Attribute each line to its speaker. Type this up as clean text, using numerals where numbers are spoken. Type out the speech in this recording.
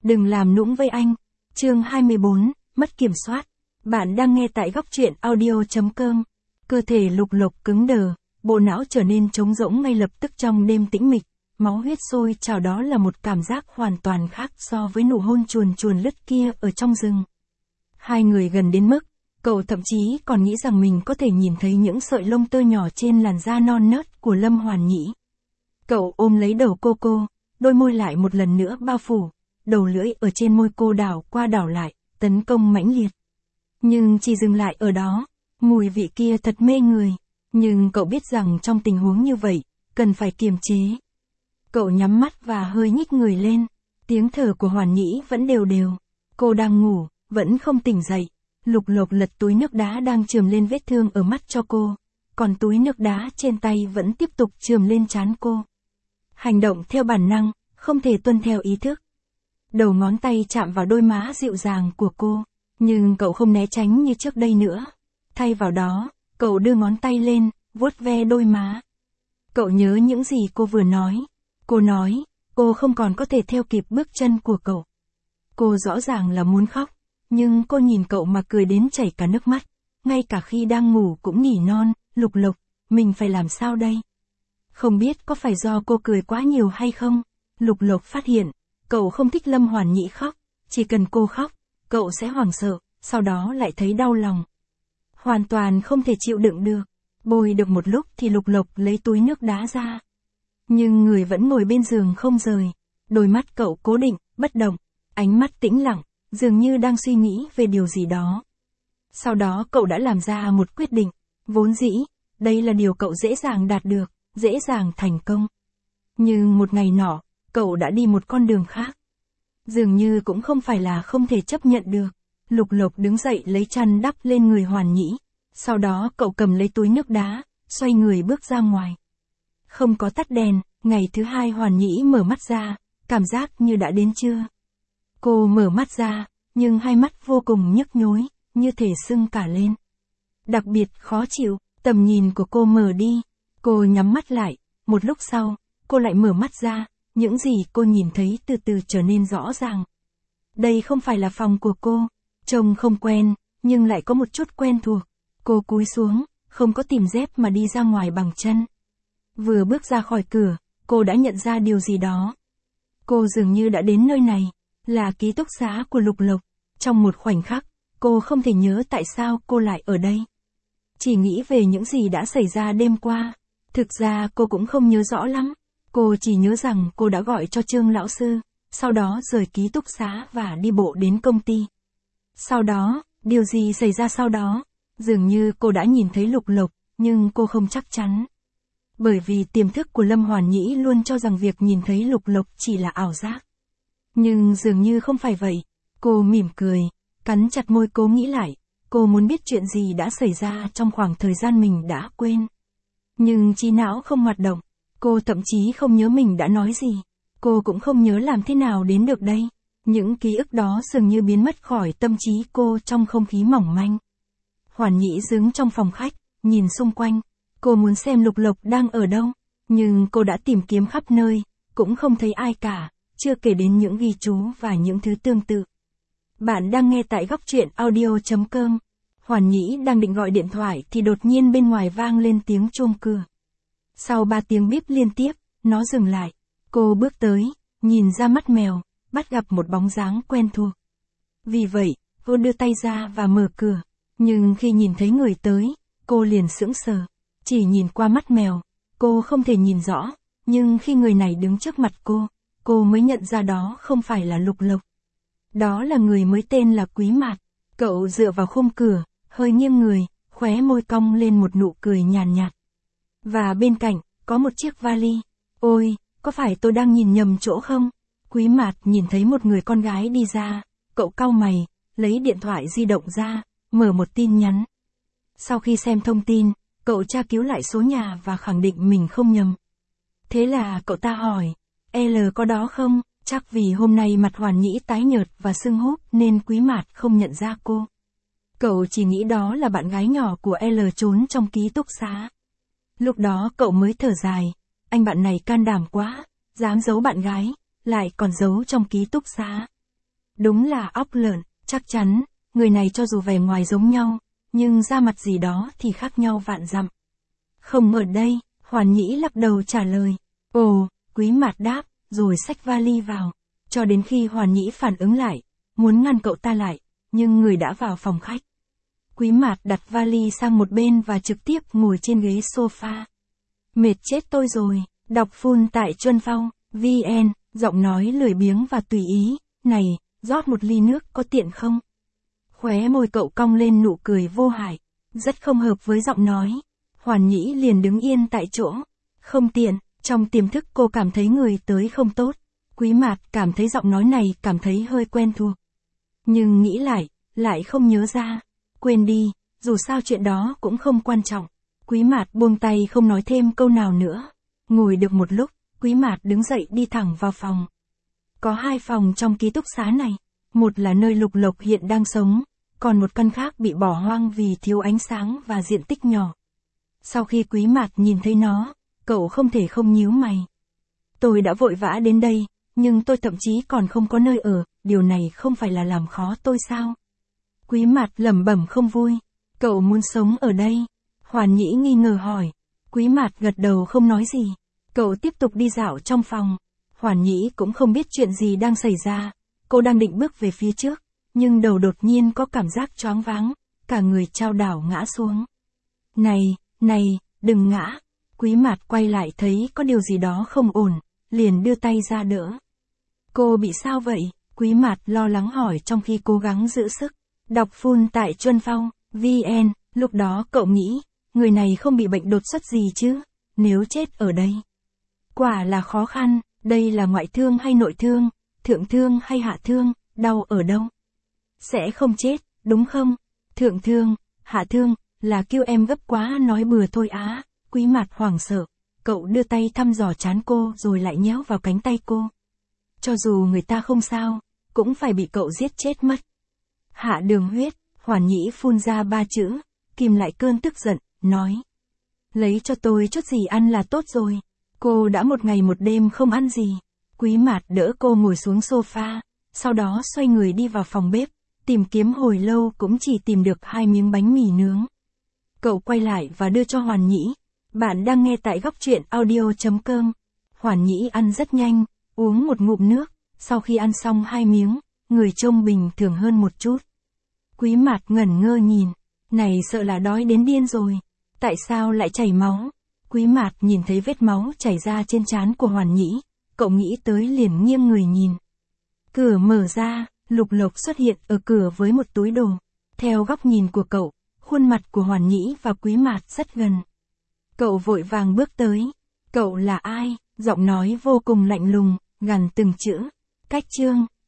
Speaker 1: Đừng làm nũng với anh. Chương 24, mất kiểm soát. Bạn đang nghe tại góc truyện audio.com. Cơ thể Lục Lộc cứng đờ, bộ não trở nên trống rỗng ngay lập tức trong đêm tĩnh mịch, máu huyết sôi trào, đó là một cảm giác hoàn toàn khác so với nụ hôn chuồn chuồn lướt kia ở trong rừng. Hai người gần đến mức, cậu thậm chí còn nghĩ rằng mình có thể nhìn thấy những sợi lông tơ nhỏ trên làn da non nớt của Lâm Hoàn Nhĩ. Cậu ôm lấy đầu cô, đôi môi lại một lần nữa bao phủ, đầu lưỡi ở trên môi cô đảo qua đảo lại, tấn công mãnh liệt. Nhưng chỉ dừng lại ở đó, mùi vị kia thật mê người, nhưng cậu biết rằng trong tình huống như vậy, cần phải kiềm chế. Cậu nhắm mắt và hơi nhích người lên, tiếng thở của Hoàn Nhĩ vẫn đều đều, cô đang ngủ, vẫn không tỉnh dậy. Lục Lộc lật túi nước đá đang chườm lên vết thương ở mắt cho cô, còn túi nước đá trên tay vẫn tiếp tục chườm lên trán cô. Hành động theo bản năng, không thể tuân theo ý thức. Đầu ngón tay chạm vào đôi má dịu dàng của cô, nhưng cậu không né tránh như trước đây nữa. Thay vào đó, cậu đưa ngón tay lên, vuốt ve đôi má. Cậu nhớ những gì cô vừa nói. Cô nói, cô không còn có thể theo kịp bước chân của cậu. Cô rõ ràng là muốn khóc, nhưng cô nhìn cậu mà cười đến chảy cả nước mắt. Ngay cả khi đang ngủ cũng nỉ non, Lục Lộc, mình phải làm sao đây? Không biết có phải do cô cười quá nhiều hay không? Lục Lộc phát hiện, cậu không thích Lâm Hoàn Nhĩ khóc, chỉ cần cô khóc, cậu sẽ hoảng sợ, sau đó lại thấy đau lòng. Hoàn toàn không thể chịu đựng được. Bôi được một lúc thì Lục Lộc lấy túi nước đá ra. Nhưng người vẫn ngồi bên giường không rời. Đôi mắt cậu cố định, bất động, ánh mắt tĩnh lặng, dường như đang suy nghĩ về điều gì đó. Sau đó cậu đã làm ra một quyết định, vốn dĩ, đây là điều cậu dễ dàng đạt được, dễ dàng thành công. Nhưng một ngày nọ, cậu đã đi một con đường khác. Dường như cũng không phải là không thể chấp nhận được. Lục Lộc đứng dậy lấy chăn đắp lên người Hoàn Nhĩ. Sau đó cậu cầm lấy túi nước đá, xoay người bước ra ngoài. Không có tắt đèn, ngày thứ hai Hoàn Nhĩ mở mắt ra, cảm giác như đã đến trưa. Cô mở mắt ra, nhưng hai mắt vô cùng nhức nhối, như thể sưng cả lên. Đặc biệt khó chịu, tầm nhìn của cô mờ đi. Cô nhắm mắt lại, một lúc sau, cô lại mở mắt ra, những gì cô nhìn thấy từ từ trở nên rõ ràng. Đây không phải là phòng của cô, trông không quen, nhưng lại có một chút quen thuộc. Cô cúi xuống, không có tìm dép mà đi ra ngoài bằng chân. Vừa bước ra khỏi cửa, cô đã nhận ra điều gì đó. Cô dường như đã đến nơi này, là ký túc xá của Lục Lộc. Trong một khoảnh khắc, cô không thể nhớ tại sao cô lại ở đây. Chỉ nghĩ về những gì đã xảy ra đêm qua. Thực ra cô cũng không nhớ rõ lắm. Cô chỉ nhớ rằng cô đã gọi cho Trương lão sư, sau đó rời ký túc xá và đi bộ đến công ty. Sau đó, điều gì xảy ra sau đó? Dường như cô đã nhìn thấy Lục Lộc, nhưng cô không chắc chắn. Bởi vì tiềm thức của Lâm Hoàn Nhĩ luôn cho rằng việc nhìn thấy Lục Lộc chỉ là ảo giác. Nhưng dường như không phải vậy. Cô mỉm cười, cắn chặt môi cố nghĩ lại. Cô muốn biết chuyện gì đã xảy ra trong khoảng thời gian mình đã quên. Nhưng trí não không hoạt động. Cô thậm chí không nhớ mình đã nói gì. Cô cũng không nhớ làm thế nào đến được đây. Những ký ức đó dường như biến mất khỏi tâm trí cô trong không khí mỏng manh. Hoàn Nhĩ đứng trong phòng khách, nhìn xung quanh. Cô muốn xem Lục Lộc đang ở đâu. Nhưng cô đã tìm kiếm khắp nơi, cũng không thấy ai cả, chưa kể đến những ghi chú và những thứ tương tự. Bạn đang nghe tại góc truyện audio.com. Hoàn Nhĩ đang định gọi điện thoại thì đột nhiên bên ngoài vang lên tiếng chuông cửa. Sau 3 tiếng bíp liên tiếp, nó dừng lại. Cô bước tới, nhìn ra mắt mèo, bắt gặp một bóng dáng quen thuộc. Vì vậy, cô đưa tay ra và mở cửa. Nhưng khi nhìn thấy người tới, cô liền sững sờ. Chỉ nhìn qua mắt mèo, cô không thể nhìn rõ. Nhưng khi người này đứng trước mặt cô mới nhận ra đó không phải là Lục Lộc. Đó là người mới tên là Quý Mạt. Cậu dựa vào khung cửa, hơi nghiêng người, khóe môi cong lên một nụ cười nhàn nhạt. Và bên cạnh, có một chiếc vali. Ôi, có phải tôi đang nhìn nhầm chỗ không? Quý Mạt nhìn thấy một người con gái đi ra, cậu cau mày, lấy điện thoại di động ra, mở một tin nhắn. Sau khi xem thông tin, cậu tra cứu lại số nhà và khẳng định mình không nhầm. Thế là cậu ta hỏi, L có đó không? Chắc vì hôm nay mặt Hoàn Nhĩ tái nhợt và sưng húp nên Quý Mạt không nhận ra cô. Cậu chỉ nghĩ đó là bạn gái nhỏ của L trốn trong ký túc xá. Lúc đó cậu mới thở dài, anh bạn này can đảm quá, dám giấu bạn gái, lại còn giấu trong ký túc xá. Đúng là óc lợn, chắc chắn, người này cho dù vẻ ngoài giống nhau, nhưng da mặt gì đó thì khác nhau vạn dặm. Không ở đây, Hoàn Nhĩ lắc đầu trả lời. Ồ, Quý Mạt đáp, rồi xách vali vào. Cho đến khi Hoàn Nhĩ phản ứng lại, muốn ngăn cậu ta lại, nhưng người đã vào phòng khách. Quý Mạt đặt vali sang một bên và trực tiếp ngồi trên ghế sofa. Mệt chết tôi rồi, đọc full tại Chuân Phong, VN, giọng nói lười biếng và tùy ý, này, rót một ly nước có tiện không? Khóe môi cậu cong lên nụ cười vô hại, rất không hợp với giọng nói. Hoàn Nhĩ liền đứng yên tại chỗ. Không tiện, trong tiềm thức cô cảm thấy người tới không tốt. Quý Mạt cảm thấy giọng nói này cảm thấy hơi quen thuộc. Nhưng nghĩ lại không nhớ ra. Quên đi, dù sao chuyện đó cũng không quan trọng. Quý Mạt buông tay không nói thêm câu nào nữa. Ngồi được một lúc, Quý Mạt đứng dậy đi thẳng vào phòng. Có 2 phòng trong ký túc xá này. Một là nơi Lục Lộc hiện đang sống, còn một căn khác bị bỏ hoang vì thiếu ánh sáng và diện tích nhỏ. Sau khi Quý Mạt nhìn thấy nó, cậu không thể không nhíu mày. Tôi đã vội vã đến đây, nhưng tôi thậm chí còn không có nơi ở, điều này không phải là làm khó tôi sao? Quý Mạt lẩm bẩm không vui. Cậu muốn sống ở đây? Hoàn Nhĩ nghi ngờ hỏi. Quý Mạt gật đầu không nói gì. Cậu tiếp tục đi dạo trong phòng. Hoàn Nhĩ cũng không biết chuyện gì đang xảy ra. Cô đang định bước về phía trước, nhưng đầu đột nhiên có cảm giác choáng váng, cả người chao đảo ngã xuống. Này, đừng ngã. Quý Mạt quay lại thấy có điều gì đó không ổn, liền đưa tay ra đỡ. Cô bị sao vậy? Quý Mạt lo lắng hỏi trong khi cố gắng giữ sức. Đọc full tại Chuân Phong, VN, lúc đó cậu nghĩ, người này không bị bệnh đột xuất gì chứ, nếu chết ở đây. Quả là khó khăn, đây là ngoại thương hay nội thương, thượng thương hay hạ thương, đau ở đâu? Sẽ không chết, đúng không? Thượng thương, hạ thương, là kêu em gấp quá nói bừa thôi á. Quý Mạt hoảng sợ, cậu đưa tay thăm dò trán cô rồi lại nhéo vào cánh tay cô. Cho dù người ta không sao, cũng phải bị cậu giết chết mất. Hạ đường huyết, Hoàn Nhĩ phun ra 3 chữ, kìm lại cơn tức giận, nói. Lấy cho tôi chút gì ăn là tốt rồi. Cô đã 1 ngày 1 đêm không ăn gì. Quý Mạt đỡ cô ngồi xuống sofa, sau đó xoay người đi vào phòng bếp, tìm kiếm hồi lâu cũng chỉ tìm được 2 miếng bánh mì nướng. Cậu quay lại và đưa cho Hoàn Nhĩ. Bạn đang nghe tại góc truyện audio.com. Hoàn Nhĩ ăn rất nhanh, uống một ngụm nước, sau khi ăn xong 2 miếng, người trông bình thường hơn một chút. Quý Mạt ngẩn ngơ nhìn, này sợ là đói đến điên rồi. Tại sao lại chảy máu? Quý Mạt nhìn thấy vết máu chảy ra trên trán của Hoàn Nhĩ, cậu nghĩ tới liền nghiêng người nhìn. Cửa mở ra, Lục Lộc xuất hiện ở cửa với một túi đồ. Theo góc nhìn của cậu, khuôn mặt của Hoàn Nhĩ và Quý Mạt rất gần. Cậu vội vàng bước tới. Cậu là ai? Giọng nói vô cùng lạnh lùng, gằn từng chữ. Cách chương.